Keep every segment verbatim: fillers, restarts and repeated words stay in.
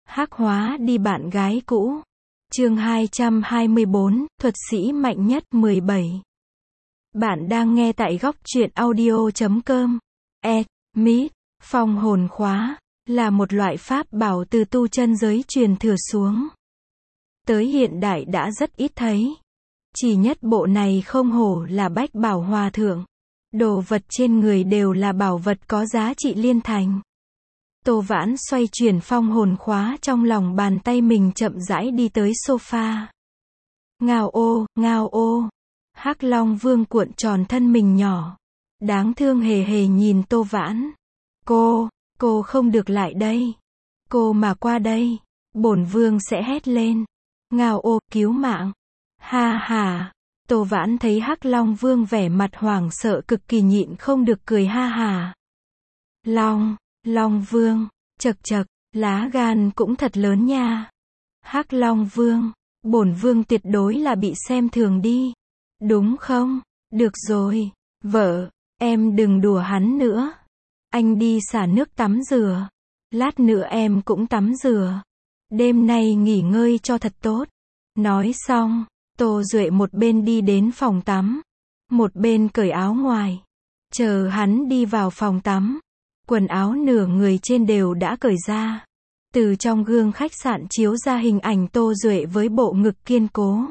Hắc hóa đi bạn gái cũ. Chương hai trăm hai mươi bốn, thuật sĩ mạnh nhất mười bảy. Bạn đang nghe tại góc truyện audio chấm com. E. Mít, phong hồn khóa, là một loại pháp bảo từ tu chân giới truyền thừa xuống. Tới hiện đại đã rất ít thấy. Chỉ nhất bộ này không hổ là bách bảo hòa thượng. Đồ vật trên người đều là bảo vật có giá trị liên thành. Tô Vãn xoay chuyển phong hồn khóa trong lòng bàn tay mình, chậm rãi đi tới sofa. Ngao ô, ngao ô. Hắc Long Vương cuộn tròn thân mình nhỏ, đáng thương hề hề nhìn Tô Vãn. Cô, cô không được lại đây. Cô mà qua đây, bổn vương sẽ hét lên. Ngao ô, cứu mạng. Ha ha. Tô Vãn thấy Hắc Long Vương vẻ mặt hoảng sợ cực kỳ, nhịn không được cười ha ha. Long, Long Vương, chật chật, lá gan cũng thật lớn nha. Hắc Long Vương, bổn vương tuyệt đối là bị xem thường đi. Đúng không? Được rồi, vợ, em đừng đùa hắn nữa. Anh đi xả nước tắm rửa. Lát nữa em cũng tắm rửa. Đêm nay nghỉ ngơi cho thật tốt. Nói xong, Tô Duệ một bên đi đến phòng tắm, một bên cởi áo ngoài. Chờ hắn đi vào phòng tắm, quần áo nửa người trên đều đã cởi ra. Từ trong gương khách sạn chiếu ra hình ảnh Tô Duệ với bộ ngực kiên cố,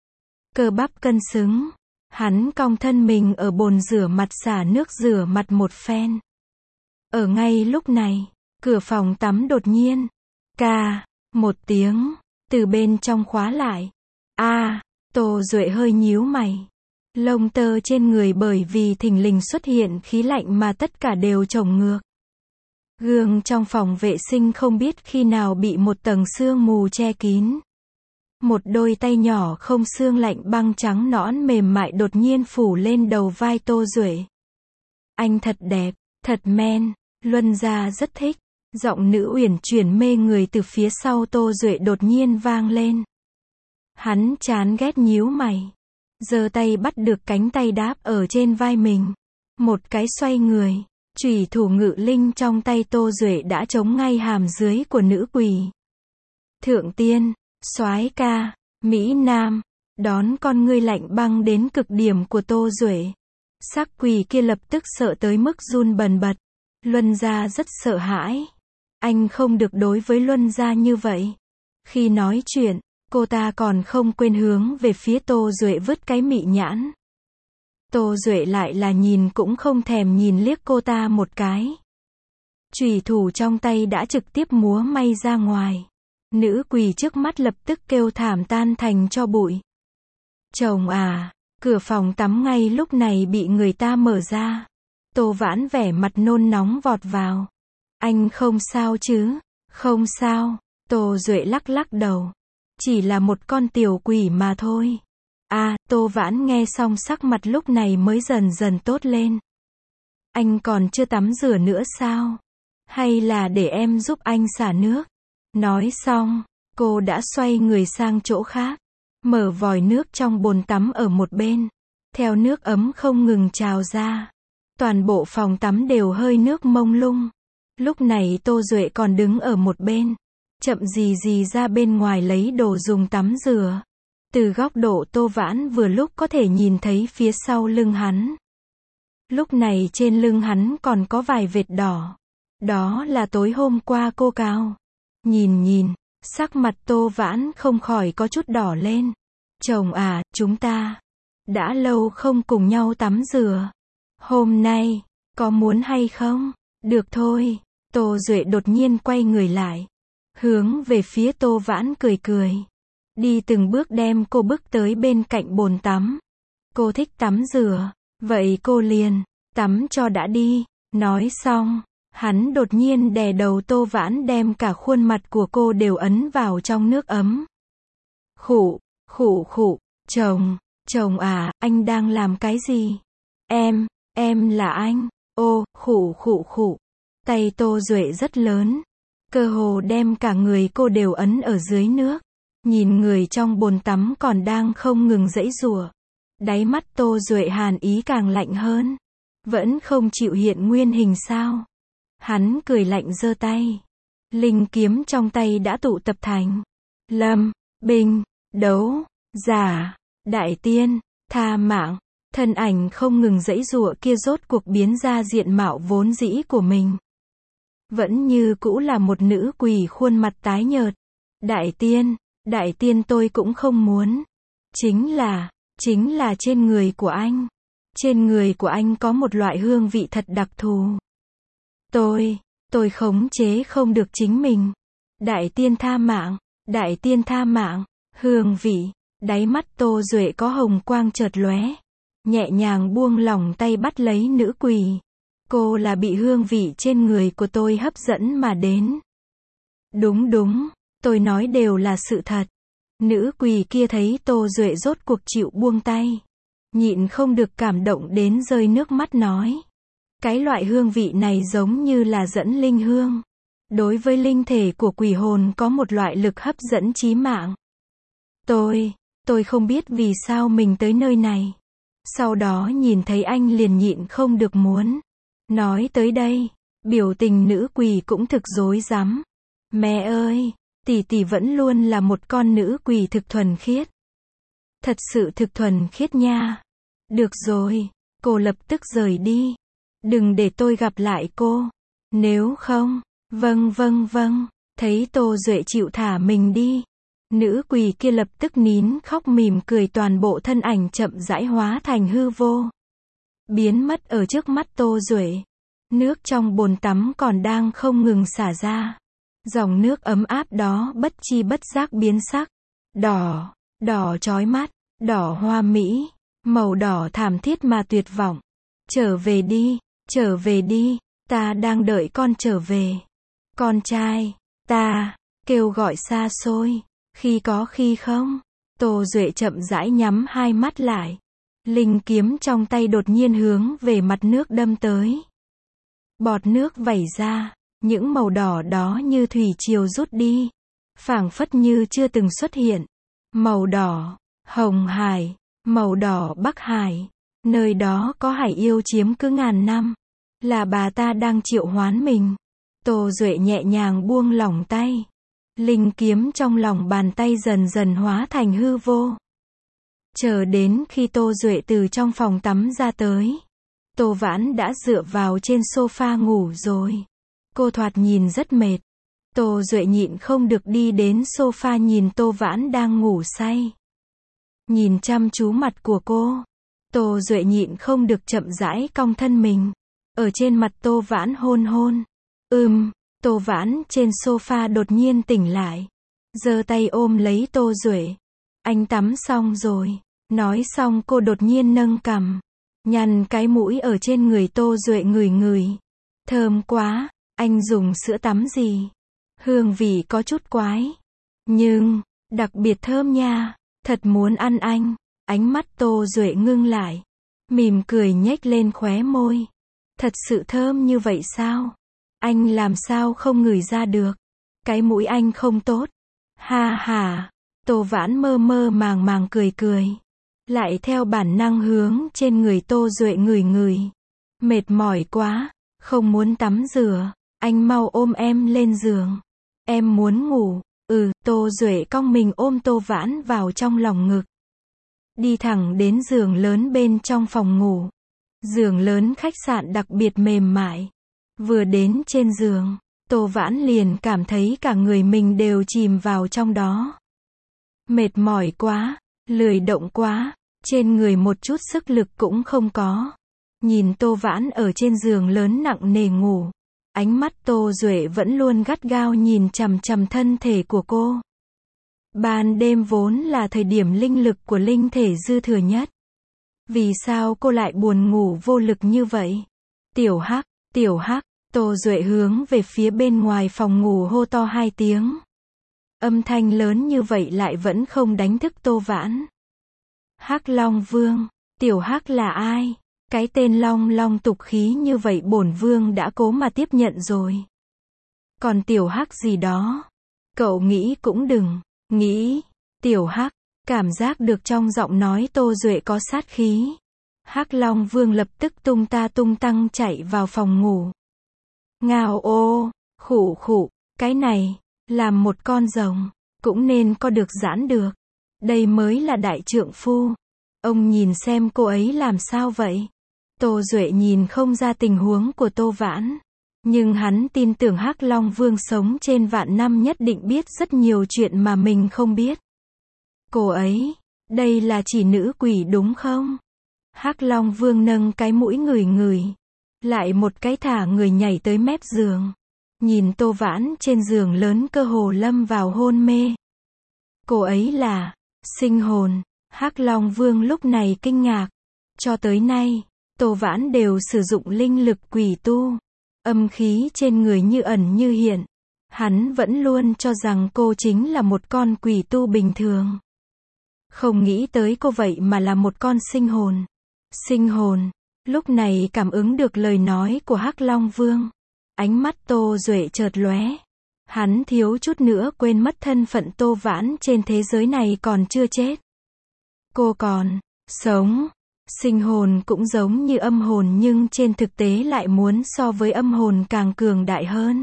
cơ bắp cân xứng. Hắn cong thân mình ở bồn rửa mặt xả nước rửa mặt một phen. Ở ngay lúc này, cửa phòng tắm đột nhiên ca một tiếng từ bên trong khóa lại. A, Tô Duệ hơi nhíu mày. Lông tơ trên người bởi vì thình lình xuất hiện khí lạnh mà tất cả đều chồng ngược. Gương trong phòng vệ sinh không biết khi nào bị một tầng sương mù che kín. Một đôi tay nhỏ không xương lạnh băng trắng nõn mềm mại đột nhiên phủ lên đầu vai Tô Duệ. Anh thật đẹp, thật men, Luân gia rất thích. Giọng nữ uyển chuyển mê người từ phía sau Tô Duệ đột nhiên vang lên. Hắn chán ghét nhíu mày, giơ tay bắt được cánh tay đáp ở trên vai mình. Một cái xoay người, chủy thủ ngự linh trong tay Tô Duệ đã chống ngay hàm dưới của nữ quỷ. Thượng tiên, soái ca, Mỹ Nam, đón con ngươi lạnh băng đến cực điểm của Tô Duệ. Sắc quỷ kia lập tức sợ tới mức run bần bật. Luân gia rất sợ hãi. Anh không được đối với Luân gia như vậy. Khi nói chuyện, cô ta còn không quên hướng về phía Tô Duệ vứt cái mị nhãn. Tô Duệ lại là nhìn cũng không thèm nhìn liếc cô ta một cái. Chủy thủ trong tay đã trực tiếp múa may ra ngoài. Nữ quỷ trước mắt lập tức kêu thảm tan thành tro bụi. Chồng à, cửa phòng tắm ngay lúc này bị người ta mở ra. Tô Vãn vẻ mặt nôn nóng vọt vào. Anh không sao chứ? Không sao. Tô Duệ lắc lắc đầu. Chỉ là một con tiểu quỷ mà thôi. À, Tô Vãn nghe xong sắc mặt lúc này mới dần dần tốt lên. Anh còn chưa tắm rửa nữa sao? Hay là để em giúp anh xả nước? Nói xong, cô đã xoay người sang chỗ khác, mở vòi nước trong bồn tắm ở một bên. Theo nước ấm không ngừng trào ra, toàn bộ phòng tắm đều hơi nước mông lung. Lúc này Tô Duệ còn đứng ở một bên, chậm gì gì ra bên ngoài lấy đồ dùng tắm rửa. Từ góc độ Tô Vãn vừa lúc có thể nhìn thấy phía sau lưng hắn. Lúc này trên lưng hắn còn có vài vệt đỏ. Đó là tối hôm qua cô cào. Nhìn nhìn, sắc mặt Tô Vãn không khỏi có chút đỏ lên. Chồng à, chúng ta đã lâu không cùng nhau tắm rửa. Hôm nay, có muốn hay không? Được thôi. Tô Duệ đột nhiên quay người lại, hướng về phía Tô Vãn cười cười. Đi từng bước đem cô bước tới bên cạnh bồn tắm. Cô thích tắm rửa, vậy cô liền tắm cho đã đi. Nói xong, hắn đột nhiên đè đầu Tô Vãn, đem cả khuôn mặt của cô đều ấn vào trong nước ấm. Khụ, khụ khụ, chồng, chồng à, anh đang làm cái gì? Em, em là anh. Ô, khụ khụ khụ. Tay Tô Duệ rất lớn, cơ hồ đem cả người cô đều ấn ở dưới nước. Nhìn người trong bồn tắm còn đang không ngừng giãy giụa. Đáy mắt Tô Duệ hàn ý càng lạnh hơn. Vẫn không chịu hiện nguyên hình sao? Hắn cười lạnh giơ tay, Linh kiếm trong tay đã tụ tập thành lâm, binh, đấu, giả, đại tiên, tha mạng. Thân ảnh không ngừng giãy giụa kia rốt cuộc biến ra diện mạo vốn dĩ của mình. Vẫn như cũ là một nữ quỷ khuôn mặt tái nhợt. Đại tiên, đại tiên tôi cũng không muốn. Chính là, chính là trên người của anh. Trên người của anh có một loại hương vị thật đặc thù. Tôi, tôi khống chế không được chính mình. Đại tiên tha mạng, đại tiên tha mạng, hương vị, đáy mắt Tô Duệ có hồng quang chợt lóe. Nhẹ nhàng buông lỏng tay bắt lấy nữ quỷ. Cô là bị hương vị trên người của tôi hấp dẫn mà đến. Đúng đúng, tôi nói đều là sự thật. Nữ quỷ kia thấy Tô Duệ rốt cuộc chịu buông tay. Nhịn không được cảm động đến rơi nước mắt nói. Cái loại hương vị này giống như là dẫn linh hương. Đối với linh thể của quỷ hồn có một loại lực hấp dẫn chí mạng. Tôi, tôi không biết vì sao mình tới nơi này. Sau đó nhìn thấy anh liền nhịn không được muốn. Nói tới đây, biểu tình nữ quỷ cũng thực rối rắm. Mẹ ơi, tỷ tỷ vẫn luôn là một con nữ quỷ thực thuần khiết. Thật sự thực thuần khiết nha. Được rồi, cô lập tức rời đi. Đừng để tôi gặp lại cô. Nếu không, vâng vâng vâng, thấy Tô Duệ chịu thả mình đi. Nữ quỷ kia lập tức nín khóc mỉm cười, toàn bộ thân ảnh chậm rãi hóa thành hư vô. Biến mất ở trước mắt Tô Duệ. Nước trong bồn tắm còn đang không ngừng xả ra. Dòng nước ấm áp đó bất chi bất giác biến sắc. Đỏ, đỏ chói mắt, đỏ hoa mỹ, màu đỏ thảm thiết mà tuyệt vọng. Trở về đi, trở về đi, ta đang đợi con trở về. Con trai, ta, kêu gọi xa xôi. Khi có khi không. Tô Duệ chậm rãi nhắm hai mắt lại. Linh kiếm trong tay đột nhiên hướng về mặt nước đâm tới. Bọt nước vẩy ra, những màu đỏ đó như thủy triều rút đi, phảng phất như chưa từng xuất hiện. Màu đỏ, Hồng Hải, màu đỏ Bắc Hải, nơi đó có hải yêu chiếm cứ ngàn năm. Là bà ta đang triệu hoán mình. Tô Duệ nhẹ nhàng buông lỏng tay. Linh kiếm trong lòng bàn tay dần dần hóa thành hư vô. Chờ đến khi Tô Duệ từ trong phòng tắm ra tới, Tô Vãn đã dựa vào trên sofa ngủ rồi. Cô thoạt nhìn rất mệt. Tô Duệ nhịn không được đi đến sofa nhìn Tô Vãn đang ngủ say. Nhìn chăm chú mặt của cô, Tô Duệ nhịn không được chậm rãi cong thân mình. Ở trên mặt Tô Vãn hôn hôn. Ừm, Tô Vãn trên sofa đột nhiên tỉnh lại. Giơ tay ôm lấy Tô Duệ. Anh tắm xong rồi. Nói xong cô đột nhiên nâng cằm. Nhăn cái mũi ở trên người Tô Duệ ngửi ngửi. Thơm quá, anh dùng sữa tắm gì? Hương vị có chút quái. Nhưng, đặc biệt thơm nha. Thật muốn ăn anh. Ánh mắt Tô Duệ ngưng lại. Mỉm cười nhếch lên khóe môi. Thật sự thơm như vậy sao? Anh làm sao không ngửi ra được? Cái mũi anh không tốt. Ha ha. Tô Vãn mơ mơ màng màng cười cười. Lại theo bản năng hướng trên người Tô Duệ ngửi ngửi. Mệt mỏi quá, không muốn tắm rửa. Anh mau ôm em lên giường. Em muốn ngủ. Ừ, Tô Duệ cong mình ôm Tô Vãn vào trong lòng ngực. Đi thẳng đến giường lớn bên trong phòng ngủ. Giường lớn khách sạn đặc biệt mềm mại. Vừa đến trên giường, Tô Vãn liền cảm thấy cả người mình đều chìm vào trong đó. Mệt mỏi quá, lười động quá, trên người một chút sức lực cũng không có. Nhìn Tô Vãn ở trên giường lớn nặng nề ngủ, ánh mắt Tô Duệ vẫn luôn gắt gao nhìn chằm chằm thân thể của cô. Ban đêm vốn là thời điểm linh lực của linh thể dư thừa nhất. Vì sao cô lại buồn ngủ vô lực như vậy? Tiểu Hắc, Tiểu Hắc, Tô Duệ hướng về phía bên ngoài phòng ngủ hô to hai tiếng. Âm thanh lớn như vậy lại vẫn không đánh thức Tô Vãn. Hắc Long Vương, Tiểu Hắc là ai? Cái tên long long tục khí như vậy bổn vương đã cố mà tiếp nhận rồi. Còn Tiểu Hắc gì đó? Cậu nghĩ cũng đừng, nghĩ, Tiểu Hắc, cảm giác được trong giọng nói Tô Duệ có sát khí. Hắc Long Vương lập tức tung ta tung tăng chạy vào phòng ngủ. Ngao ô, khụ khụ, Cái này, làm một con rồng, cũng nên có được giãn được. Đây mới là đại trượng phu. Ông nhìn xem cô ấy làm sao vậy? Tô Duệ nhìn không ra tình huống của Tô Vãn. Nhưng hắn tin tưởng Hắc Long Vương sống trên vạn năm nhất định biết rất nhiều chuyện mà mình không biết. Cô ấy, đây là chỉ nữ quỷ đúng không? Hắc Long Vương nâng cái mũi ngửi ngửi. Lại một cái thả người nhảy tới mép giường. Nhìn Tô Vãn trên giường lớn cơ hồ lâm vào hôn mê. Cô ấy là sinh hồn. Hắc Long Vương lúc này kinh ngạc. Cho tới nay, Tô Vãn đều sử dụng linh lực quỷ tu. Âm khí trên người như ẩn như hiện. Hắn vẫn luôn cho rằng cô chính là một con quỷ tu bình thường. Không nghĩ tới cô vậy mà là một con sinh hồn. Sinh hồn, lúc này cảm ứng được lời nói của Hắc Long Vương. Ánh mắt Tô Duệ chợt lóe. Hắn thiếu chút nữa quên mất thân phận Tô Vãn trên thế giới này còn chưa chết. Cô còn sống. Sinh hồn cũng giống như âm hồn nhưng trên thực tế lại muốn so với âm hồn càng cường đại hơn.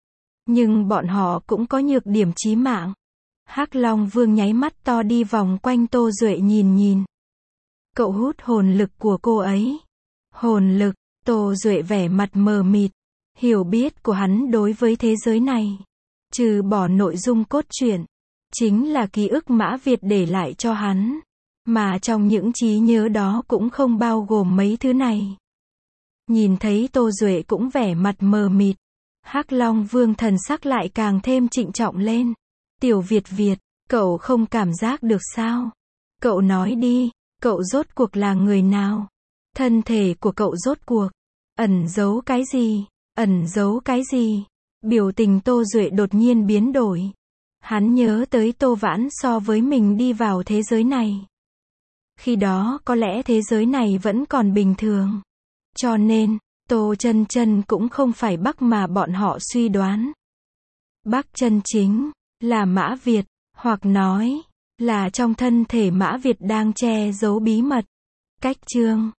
Nhưng bọn họ cũng có nhược điểm chí mạng. Hắc Long Vương nháy mắt to đi vòng quanh Tô Duệ nhìn nhìn. Cậu hút hồn lực của cô ấy. Hồn lực, Tô Duệ vẻ mặt mờ mịt. Hiểu biết của hắn đối với thế giới này, trừ bỏ nội dung cốt truyện, chính là ký ức Mã Việt để lại cho hắn. Mà trong những trí nhớ đó cũng không bao gồm mấy thứ này. Nhìn thấy Tô Duệ cũng vẻ mặt mờ mịt. Hắc Long Vương thần sắc lại càng thêm trịnh trọng lên. Tiểu Việt Việt, cậu không cảm giác được sao? Cậu nói đi, cậu rốt cuộc là người nào? Thân thể của cậu rốt cuộc ẩn giấu cái gì? Ẩn giấu cái gì? Biểu tình Tô Duệ đột nhiên biến đổi. Hắn nhớ tới Tô Vãn so với mình đi vào thế giới này. Khi đó có lẽ thế giới này vẫn còn bình thường. Cho nên, Tô Chân Chân cũng không phải Bắc mà bọn họ suy đoán. Bắc chân chính là Mã Việt, hoặc nói là trong thân thể Mã Việt đang che giấu bí mật. Cách chương